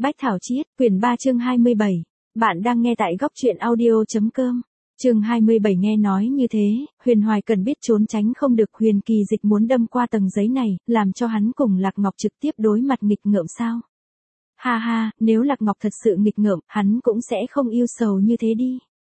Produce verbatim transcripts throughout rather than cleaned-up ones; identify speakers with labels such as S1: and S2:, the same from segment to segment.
S1: Bách Thảo Chiết, quyển ba chương hai mươi bảy. Bạn đang nghe tại góc truyện audio.com. Chương hai mươi bảy. Nghe nói như thế, Huyền Hoài Cần biết trốn tránh không được. Huyền Kỳ Dịch muốn đâm qua tầng giấy này, làm cho hắn cùng Lạc Ngọc trực tiếp đối mặt nghịch ngợm sao? Ha ha, nếu Lạc Ngọc thật sự nghịch ngợm, hắn cũng sẽ không yêu sầu như thế đi.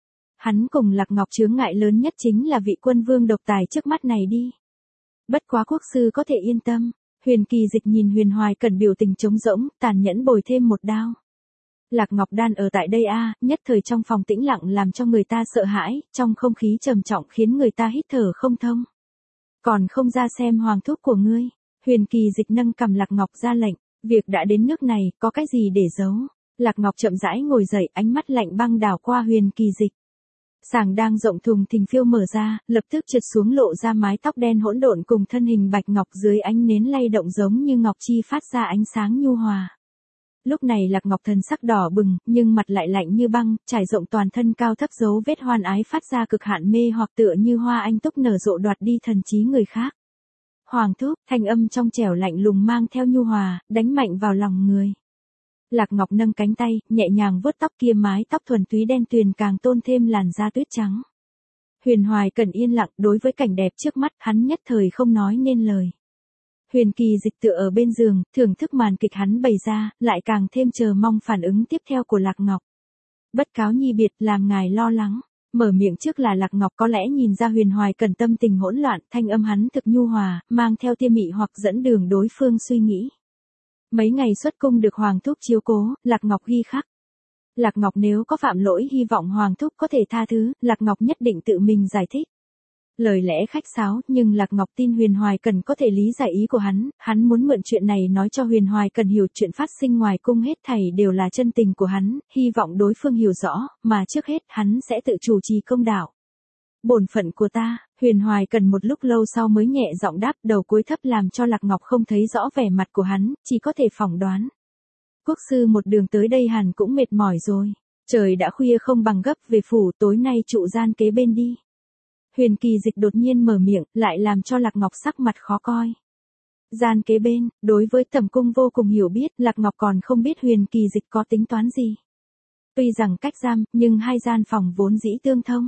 S1: Hắn cùng Lạc Ngọc chướng ngại lớn nhất chính là vị quân vương độc tài trước mắt này đi. Bất quá quốc sư có thể yên tâm. Huyền Kỳ Dịch nhìn Huyền Hoài Cần biểu tình trống rỗng, tàn nhẫn bồi thêm một đao. Lạc Ngọc Đan ở tại đây a, à, nhất thời trong phòng tĩnh lặng làm cho người ta sợ hãi, trong không khí trầm trọng khiến người ta hít thở không thông. Còn không ra xem hoàng thúc của ngươi. Huyền Kỳ Dịch nâng cầm Lạc Ngọc ra lệnh, việc đã đến nước này, có cái gì để giấu. Lạc Ngọc chậm rãi ngồi dậy, ánh mắt lạnh băng đảo qua Huyền Kỳ Dịch. Sàng đang rộng thùng thình phiêu mở ra, lập tức trượt xuống lộ ra mái tóc đen hỗn độn cùng thân hình bạch ngọc dưới ánh nến lay động giống như ngọc chi phát ra ánh sáng nhu hòa. Lúc này Lạc Ngọc thần sắc đỏ bừng, nhưng mặt lại lạnh như băng, trải rộng toàn thân cao thấp dấu vết hoan ái phát ra cực hạn mê hoặc tựa như hoa anh túc nở rộ đoạt đi thần trí người khác. Hoàng thúc, thanh âm trong trẻo lạnh lùng mang theo nhu hòa, đánh mạnh vào lòng người. Lạc Ngọc nâng cánh tay, nhẹ nhàng vuốt tóc kia, mái tóc thuần túy đen tuyền càng tôn thêm làn da tuyết trắng. Huyền Hoài Cần yên lặng, đối với cảnh đẹp trước mắt, hắn nhất thời không nói nên lời. Huyền Kỳ Dịch tựa ở bên giường, thưởng thức màn kịch hắn bày ra, lại càng thêm chờ mong phản ứng tiếp theo của Lạc Ngọc. Bất cáo nhi biệt, làm ngài lo lắng. Mở miệng trước là Lạc Ngọc, có lẽ nhìn ra Huyền Hoài Cần tâm tình hỗn loạn, thanh âm hắn thực nhu hòa, mang theo tia mị hoặc dẫn đường đối phương suy nghĩ. Mấy ngày xuất cung được Hoàng thúc chiếu cố, Lạc Ngọc ghi khắc. Lạc Ngọc nếu có phạm lỗi hy vọng Hoàng thúc có thể tha thứ, Lạc Ngọc nhất định tự mình giải thích. Lời lẽ khách sáo, nhưng Lạc Ngọc tin Huyền Hoài Cần có thể lý giải ý của hắn, hắn muốn mượn chuyện này nói cho Huyền Hoài Cần hiểu chuyện phát sinh ngoài cung hết thảy đều là chân tình của hắn, hy vọng đối phương hiểu rõ, mà trước hết hắn sẽ tự chủ trì công đạo. Bổn phận của ta. Huyền Hoài Cần một lúc lâu sau mới nhẹ giọng đáp, đầu cúi thấp làm cho Lạc Ngọc không thấy rõ vẻ mặt của hắn, chỉ có thể phỏng đoán. Quốc sư một đường tới đây hẳn cũng mệt mỏi rồi. Trời đã khuya không bằng gấp về phủ, tối nay trụ gian kế bên đi. Huyền Kỳ Dịch đột nhiên mở miệng, lại làm cho Lạc Ngọc sắc mặt khó coi. Gian kế bên, đối với Tẩm cung vô cùng hiểu biết, Lạc Ngọc còn không biết Huyền Kỳ Dịch có tính toán gì. Tuy rằng cách giam, nhưng hai gian phòng vốn dĩ tương thông.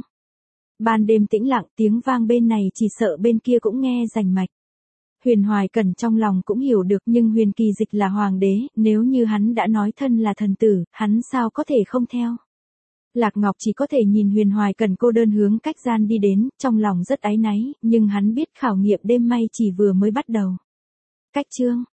S1: Ban đêm tĩnh lặng, tiếng vang bên này chỉ sợ bên kia cũng nghe rành mạch. Huyền Hoài Cần trong lòng cũng hiểu được, nhưng Huyền Kỳ Dịch là hoàng đế, nếu như hắn đã nói thân là thần tử, hắn sao có thể không theo. Lạc Ngọc chỉ có thể nhìn Huyền Hoài Cần cô đơn hướng cách gian đi đến, trong lòng rất áy náy, nhưng hắn biết khảo nghiệm đêm may chỉ vừa mới bắt đầu. Cách chương,